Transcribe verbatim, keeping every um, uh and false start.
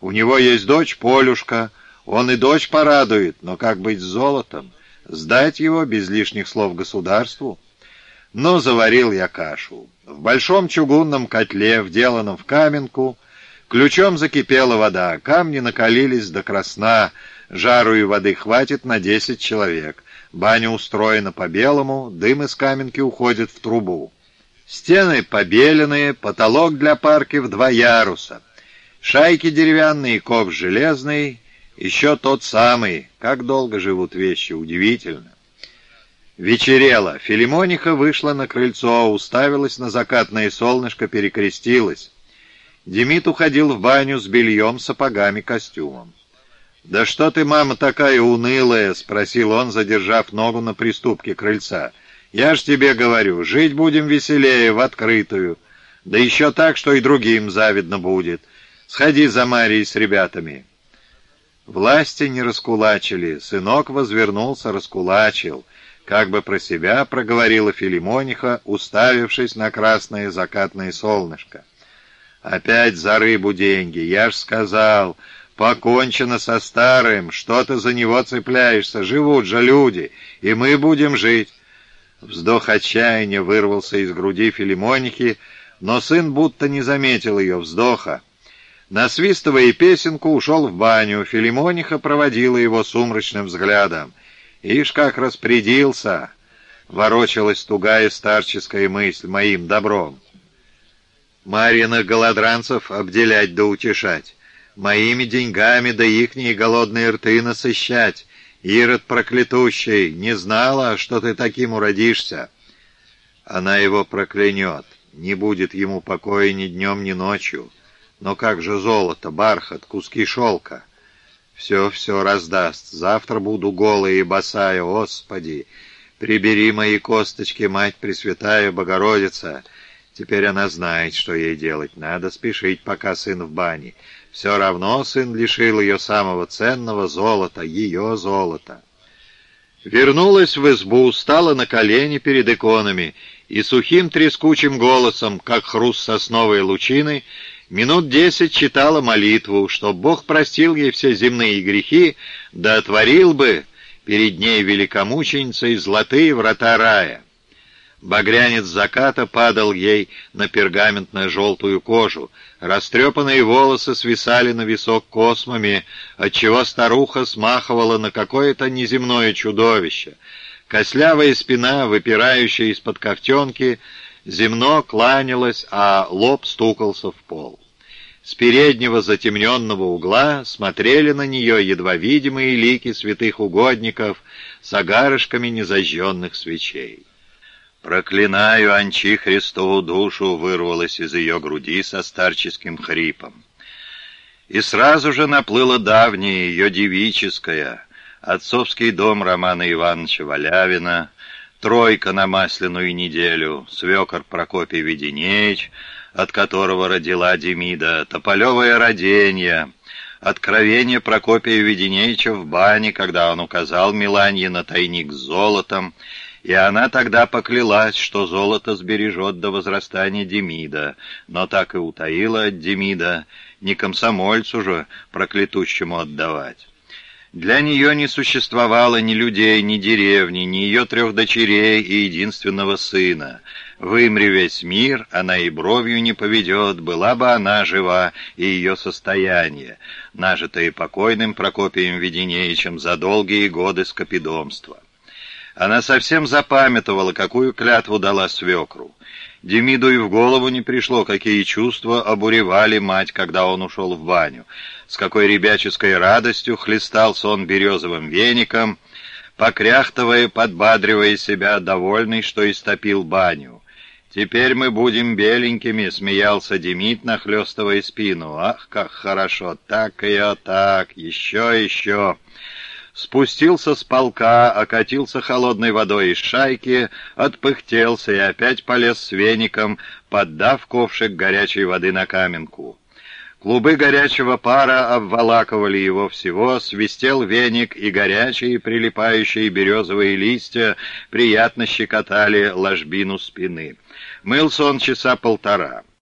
У него есть дочь Полюшка, он и дочь порадует, но как быть с золотом? Сдать его без лишних слов государству? Но заварил я кашу. В большом чугунном котле, вделанном в каменку, ключом закипела вода, камни накалились до красна, жару и воды хватит на десять человек. Баня устроена по-белому, дым из каменки уходит в трубу. Стены побеленные, потолок для парки в два яруса. Шайки деревянные, ковш железный, еще тот самый. Как долго живут вещи, удивительно. Вечерело. Филимониха вышла на крыльцо, уставилась на закатное солнышко, перекрестилась. Демид уходил в баню с бельем, сапогами, костюмом. «Да что ты, мама, такая унылая?» — спросил он, задержав ногу на приступке крыльца. «Я ж тебе говорю, жить будем веселее, в открытую. Да еще так, что и другим завидно будет. Сходи за Марьей с ребятами». Власти не раскулачили, сынок возвернулся, раскулачил. Как бы про себя проговорила Филимониха, уставившись на красное закатное солнышко. «Опять за рыбу деньги, я ж сказал, покончено со старым, что ты за него цепляешься, живут же люди, и мы будем жить». Вздох отчаяния вырвался из груди Филимонихи, но сын будто не заметил ее вздоха. Насвистывая песенку, ушел в баню. Филимониха проводила его сумрачным взглядом. «Ишь, как распорядился!» — ворочалась тугая старческая мысль моим добром. Марьиных голодранцев обделять да утешать, моими деньгами да ихние голодные рты насыщать. Ирод проклятущий, не знала, что ты таким уродишься. Она его проклянет, не будет ему покоя ни днем, ни ночью. Но как же золото, бархат, куски шелка? Все-все раздаст. Завтра буду голая и босая, Господи! Прибери мои косточки, Мать Пресвятая Богородица. Теперь она знает, что ей делать. Надо спешить, пока сын в бане. Все равно сын лишил ее самого ценного золота, ее золота. Вернулась в избу, стала на колени перед иконами и сухим трескучим голосом, как хруст сосновой лучины, минут десять читала молитву, чтоб Бог простил ей все земные грехи, да отворил бы перед ней великомученицей золотые врата рая. Багрянец заката падал ей на пергаментно-желтую кожу, растрепанные волосы свисали на висок космами, отчего старуха смахивала на какое-то неземное чудовище. Костлявая спина, выпирающая из-под ковтенки, земно кланялась, а лоб стукался в пол. С переднего затемненного угла смотрели на нее едва видимые лики святых угодников с огарышками незажженных свечей. «Проклинаю, Анчи Христову душу!» вырвалось из ее груди со старческим хрипом. И сразу же наплыло давнее, ее девическое, отцовский дом Романа Ивановича Валявина, тройка на масляную неделю, свекор Прокопий Веденеич, от которого родила Демида, тополевое роденье, откровение Прокопия Веденеича в бане, когда он указал Миланье на тайник с золотом, и она тогда поклялась, что золото сбережет до возрастания Демида, но так и утаила от Демида, не комсомольцу же проклятущему отдавать. Для нее не существовало ни людей, ни деревни, ни ее трех дочерей и единственного сына. Вымри весь мир, она и бровью не поведет, была бы она жива и ее состояние, нажитое покойным Прокопием Веденеичем за долгие годы скопидомства. Она совсем запамятовала, какую клятву дала свекру. Демиду и в голову не пришло, какие чувства обуревали мать, когда он ушел в баню. С какой ребяческой радостью хлестался он березовым веником, покряхтывая, подбадривая себя, довольный, что истопил баню. «Теперь мы будем беленькими», — смеялся Демид, нахлестывая спину. «Ах, как хорошо! Так ее, так! Еще, еще!» Спустился с полка, окатился холодной водой из шайки, отпыхтелся и опять полез с веником, поддав ковшик горячей воды на каменку. Клубы горячего пара обволакивали его всего, свистел веник, и горячие прилипающие березовые листья приятно щекотали ложбину спины. Мылся он часа полтора.